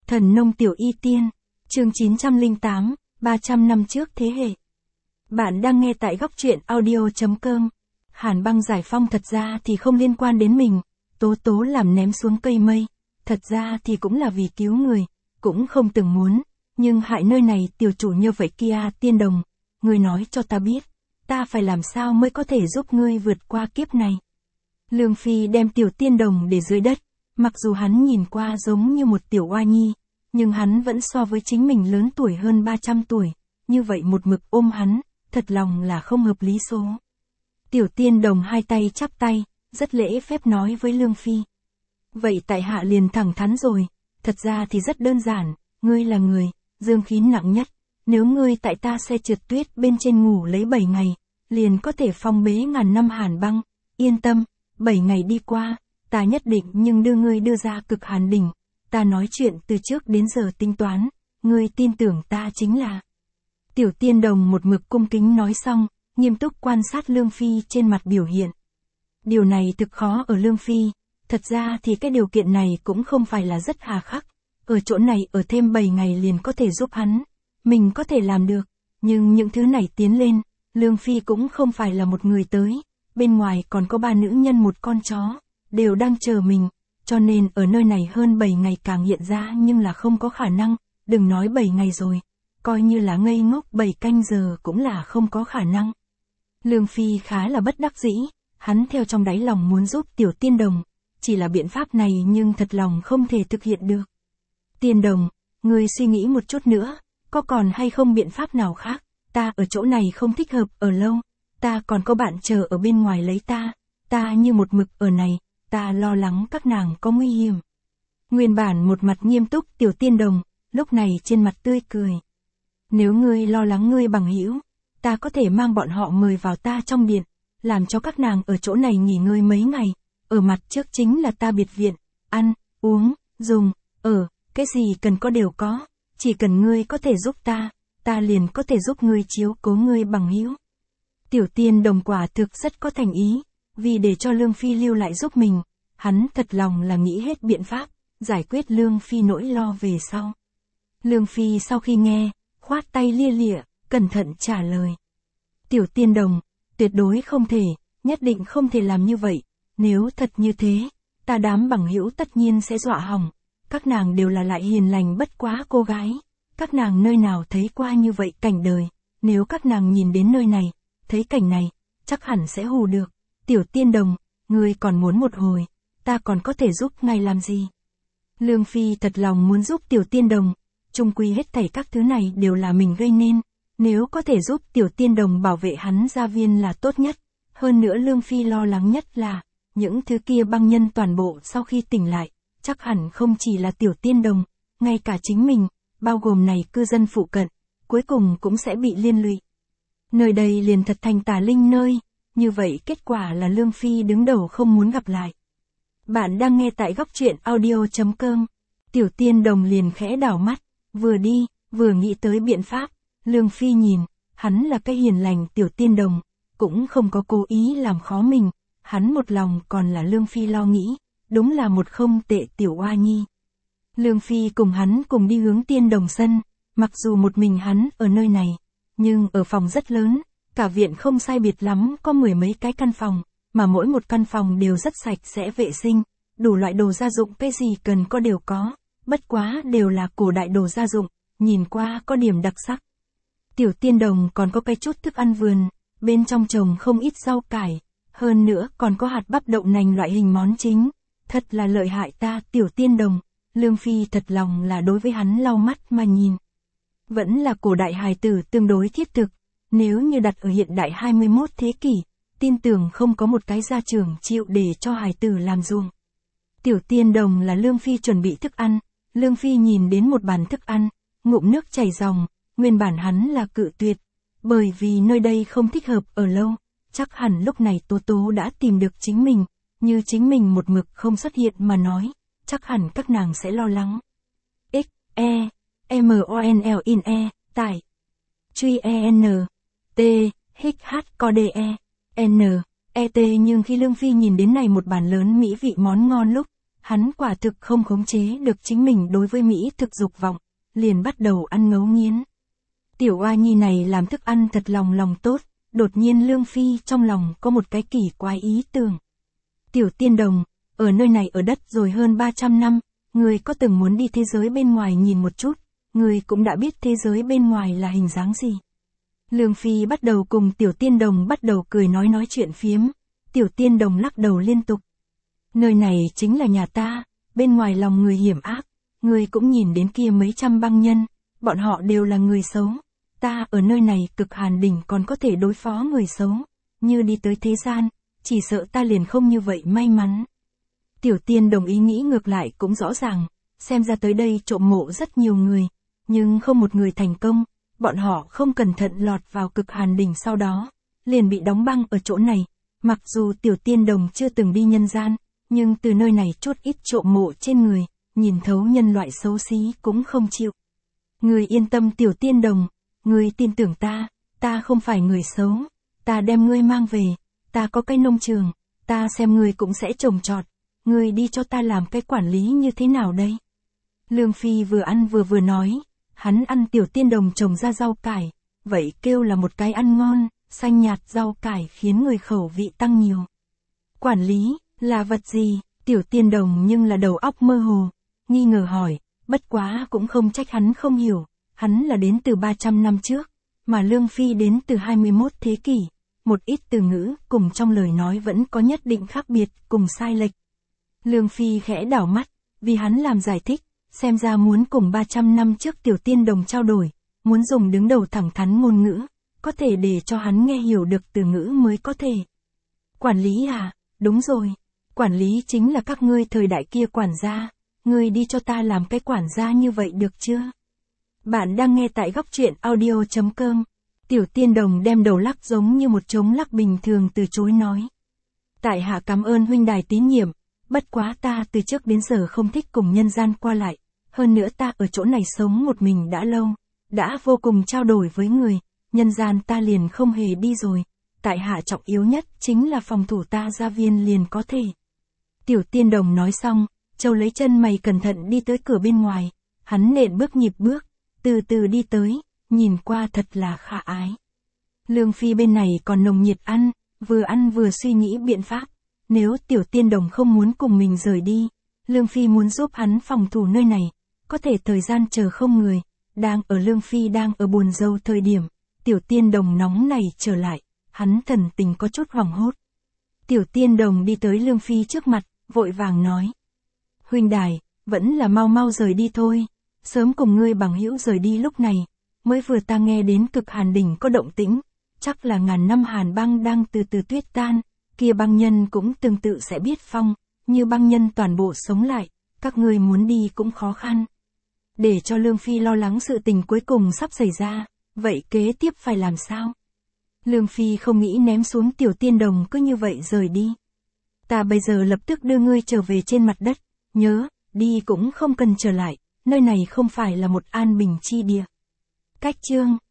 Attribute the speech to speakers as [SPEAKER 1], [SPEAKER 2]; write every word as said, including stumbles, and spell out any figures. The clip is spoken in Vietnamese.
[SPEAKER 1] Thần nông tiểu y tiên, chương chín trăm lẻ tám, ba trăm năm trước thế hệ. Bạn đang nghe tại góc truyện audio.com. Hàn Băng giải phong thật ra thì không liên quan đến mình, Tố Tố làm ném xuống cây mây, thật ra thì cũng là vì cứu người, cũng không từng muốn, nhưng hại nơi này tiểu chủ như vậy kia tiên đồng, ngươi nói cho ta biết, ta phải làm sao mới có thể giúp ngươi vượt qua kiếp này. Lương Phi đem tiểu tiên đồng để dưới đất, mặc dù hắn nhìn qua giống như một tiểu oa nhi, nhưng hắn vẫn so với chính mình lớn tuổi hơn ba trăm tuổi, như vậy một mực ôm hắn, thật lòng là không hợp lý số. Tiểu tiên đồng hai tay chắp tay, rất lễ phép nói với Lương Phi. Vậy tại hạ liền thẳng thắn rồi, thật ra thì rất đơn giản, ngươi là người, dương khí nặng nhất, nếu ngươi tại ta xe trượt tuyết bên trên ngủ lấy bảy ngày, liền có thể phong bế ngàn năm Hàn Băng, yên tâm, bảy ngày đi qua, ta nhất định nhưng đưa ngươi đưa ra cực hàn đỉnh, ta nói chuyện từ trước đến giờ tính toán, ngươi tin tưởng ta chính là. Tiểu tiên đồng một mực cung kính nói xong, nghiêm túc quan sát Lương Phi trên mặt biểu hiện. Điều này thực khó ở Lương Phi, thật ra thì cái điều kiện này cũng không phải là rất hà khắc, ở chỗ này ở thêm bảy ngày liền có thể giúp hắn, mình có thể làm được, nhưng những thứ này tiến lên, Lương Phi cũng không phải là một người tới, bên ngoài còn có ba nữ nhân một con chó, đều đang chờ mình, cho nên ở nơi này hơn bảy ngày càng hiện ra nhưng là không có khả năng, đừng nói bảy ngày rồi, coi như là ngây ngốc bảy canh giờ cũng là không có khả năng. Lương Phi khá là bất đắc dĩ, hắn theo trong đáy lòng muốn giúp tiểu tiên đồng, chỉ là biện pháp này nhưng thật lòng không thể thực hiện được. Tiên đồng, ngươi suy nghĩ một chút nữa, có còn hay không biện pháp nào khác, ta ở chỗ này không thích hợp ở lâu, ta còn có bạn chờ ở bên ngoài lấy ta, ta như một mực ở này, ta lo lắng các nàng có nguy hiểm. Nguyên bản một mặt nghiêm túc tiểu tiên đồng, lúc này trên mặt tươi cười. Nếu ngươi lo lắng ngươi bằng hữu, ta có thể mang bọn họ mời vào ta trong điện, làm cho các nàng ở chỗ này nghỉ ngơi mấy ngày, ở mặt trước chính là ta biệt viện, ăn, uống, dùng, ở, cái gì cần có đều có, chỉ cần ngươi có thể giúp ta, ta liền có thể giúp ngươi chiếu cố ngươi bằng hữu. Tiểu tiên đồng quả thực rất có thành ý, vì để cho Lương Phi lưu lại giúp mình, hắn thật lòng là nghĩ hết biện pháp, giải quyết Lương Phi nỗi lo về sau. Lương Phi sau khi nghe, khoát tay lia lịa, cẩn thận trả lời. Tiểu tiên đồng, tuyệt đối không thể, nhất định không thể làm như vậy, nếu thật như thế, ta đám bằng hữu tất nhiên sẽ dọa hỏng, các nàng đều là lại hiền lành bất quá cô gái, các nàng nơi nào thấy qua như vậy cảnh đời, nếu các nàng nhìn đến nơi này, thấy cảnh này, chắc hẳn sẽ hù được. Tiểu tiên đồng, ngươi còn muốn một hồi, ta còn có thể giúp ngài làm gì? Lương Phi thật lòng muốn giúp tiểu tiên đồng, chung quy hết thảy các thứ này đều là mình gây nên, nếu có thể giúp tiểu tiên đồng bảo vệ hắn gia viên là tốt nhất, hơn nữa Lương Phi lo lắng nhất là, những thứ kia băng nhân toàn bộ sau khi tỉnh lại, chắc hẳn không chỉ là tiểu tiên đồng, ngay cả chính mình, bao gồm này cư dân phụ cận, cuối cùng cũng sẽ bị liên lụy. Nơi đây liền thật thành tà linh nơi. Như vậy kết quả là Lương Phi đứng đầu không muốn gặp lại. Bạn đang nghe tại góc truyện audio.com. Tiểu tiên đồng liền khẽ đảo mắt, vừa đi, vừa nghĩ tới biện pháp. Lương Phi nhìn, hắn là cái hiền lành tiểu tiên đồng, cũng không có cố ý làm khó mình, hắn một lòng còn là Lương Phi lo nghĩ, đúng là một không tệ tiểu oa nhi. Lương Phi cùng hắn cùng đi hướng tiên đồng sân, mặc dù một mình hắn ở nơi này, nhưng ở phòng rất lớn. Cả viện không sai biệt lắm có mười mấy cái căn phòng, mà mỗi một căn phòng đều rất sạch sẽ vệ sinh, đủ loại đồ gia dụng cái gì cần có đều có, bất quá đều là cổ đại đồ gia dụng, nhìn qua có điểm đặc sắc. Tiểu tiên đồng còn có cái chút thức ăn vườn, bên trong trồng không ít rau cải, hơn nữa còn có hạt bắp đậu nành loại hình món chính, thật là lợi hại ta tiểu tiên đồng, Lương Phi thật lòng là đối với hắn lau mắt mà nhìn. Vẫn là cổ đại hài tử tương đối thiết thực. Nếu như đặt ở hiện đại hai mươi mốt thế kỷ, tin tưởng không có một cái gia trưởng chịu để cho hài tử làm ruộng. Tiểu tiên đồng là Lương Phi chuẩn bị thức ăn, Lương Phi nhìn đến một bàn thức ăn, ngụm nước chảy ròng, nguyên bản hắn là cự tuyệt, bởi vì nơi đây không thích hợp ở lâu, chắc hẳn lúc này Tố Tố đã tìm được chính mình, như chính mình một mực không xuất hiện mà nói, chắc hẳn các nàng sẽ lo lắng. X, E, M O N L in E, tải. Truy E N. T, H H C D E, N, E T nhưng khi Lương Phi nhìn đến này một bàn lớn mỹ vị món ngon lúc, Hắn quả thực không khống chế được chính mình đối với mỹ thực dục vọng, liền bắt đầu ăn ngấu nghiến. Tiểu oa nhi này làm thức ăn thật lòng lòng tốt, đột nhiên Lương Phi trong lòng có một cái kỳ quái ý tưởng. Tiểu tiên đồng, ở nơi này ở đất rồi hơn ba trăm năm, người có từng muốn đi thế giới bên ngoài nhìn một chút, người cũng đã biết thế giới bên ngoài là hình dáng gì. Lương Phi bắt đầu cùng tiểu tiên đồng bắt đầu cười nói nói chuyện phiếm, tiểu tiên đồng lắc đầu liên tục. Nơi này chính là nhà ta, bên ngoài lòng người hiểm ác, người cũng nhìn đến kia mấy trăm băng nhân, bọn họ đều là người xấu. Ta ở nơi này cực hàn đỉnh còn có thể đối phó người xấu, như đi tới thế gian, chỉ sợ ta liền không như vậy may mắn. Tiểu tiên đồng ý nghĩ ngược lại cũng rõ ràng, xem ra tới đây trộm mộ rất nhiều người, nhưng không một người thành công, bọn họ không cẩn thận lọt vào cực hàn đỉnh sau đó, liền bị đóng băng ở chỗ này. Mặc dù tiểu tiên đồng chưa từng đi nhân gian, nhưng từ nơi này chút ít trộm mộ trên người, nhìn thấu nhân loại xấu xí cũng không chịu. Người yên tâm tiểu tiên đồng, người tin tưởng ta, ta không phải người xấu, ta đem ngươi mang về, ta có cái nông trường, ta xem ngươi cũng sẽ trồng trọt, ngươi đi cho ta làm cái quản lý như thế nào đây? Lương Phi vừa ăn vừa vừa nói, hắn ăn tiểu tiên đồng trồng ra rau cải, vậy kêu là một cái ăn ngon, xanh nhạt rau cải khiến người khẩu vị tăng nhiều. Quản lý, là vật gì? Tiểu tiên đồng nhưng là đầu óc mơ hồ, nghi ngờ hỏi, bất quá cũng không trách hắn không hiểu, hắn là đến từ ba trăm năm trước, mà Lương Phi đến từ hai mươi mốt thế kỷ, một ít từ ngữ cùng trong lời nói vẫn có nhất định khác biệt cùng sai lệch. Lương Phi khẽ đảo mắt, vì hắn làm giải thích, xem ra muốn cùng ba trăm năm trước tiểu tiên đồng trao đổi, muốn dùng đứng đầu thẳng thắn ngôn ngữ, có thể để cho hắn nghe hiểu được từ ngữ mới có thể. Quản lý à, đúng rồi, quản lý chính là các ngươi thời đại kia quản gia, ngươi đi cho ta làm cái quản gia như vậy được chưa? Bạn đang nghe tại góc truyện audio chấm com. Tiểu tiên đồng đem đầu lắc giống như một trống lắc bình thường từ chối nói. Tại hạ cảm ơn huynh đài tín nhiệm, bất quá ta từ trước đến giờ không thích cùng nhân gian qua lại, hơn nữa ta ở chỗ này sống một mình đã lâu, đã vô cùng trao đổi với người, nhân gian ta liền không hề đi rồi, tại hạ trọng yếu nhất chính là phòng thủ ta gia viên liền có thể. Tiểu tiên đồng nói xong, Châu lấy chân mày cẩn thận đi tới cửa bên ngoài, hắn nện bước nhịp bước, từ từ đi tới, nhìn qua thật là khả ái. Lương Phi bên này còn nồng nhiệt ăn, vừa ăn vừa suy nghĩ biện pháp, nếu tiểu tiên đồng không muốn cùng mình rời đi, Lương Phi muốn giúp hắn phòng thủ nơi này, có thể thời gian chờ không người, đang ở Lương Phi đang ở buồn rầu thời điểm, tiểu tiên đồng nóng này trở lại, hắn thần tình có chút hoảng hốt. Tiểu tiên đồng đi tới Lương Phi trước mặt, vội vàng nói. Huynh đài, vẫn là mau mau rời đi thôi, sớm cùng ngươi bằng hữu rời đi lúc này, mới vừa ta nghe đến cực hàn đỉnh có động tĩnh, chắc là ngàn năm hàn băng đang từ từ tuyết tan, kia băng nhân cũng tương tự sẽ biết phong, như băng nhân toàn bộ sống lại, các ngươi muốn đi cũng khó khăn. Để cho Lương Phi lo lắng sự tình cuối cùng sắp xảy ra, vậy kế tiếp phải làm sao? Lương Phi không nghĩ ném xuống tiểu tiên đồng cứ như vậy rời đi. Ta bây giờ lập tức đưa ngươi trở về trên mặt đất, nhớ, đi cũng không cần trở lại, nơi này không phải là một an bình chi địa. Cách chương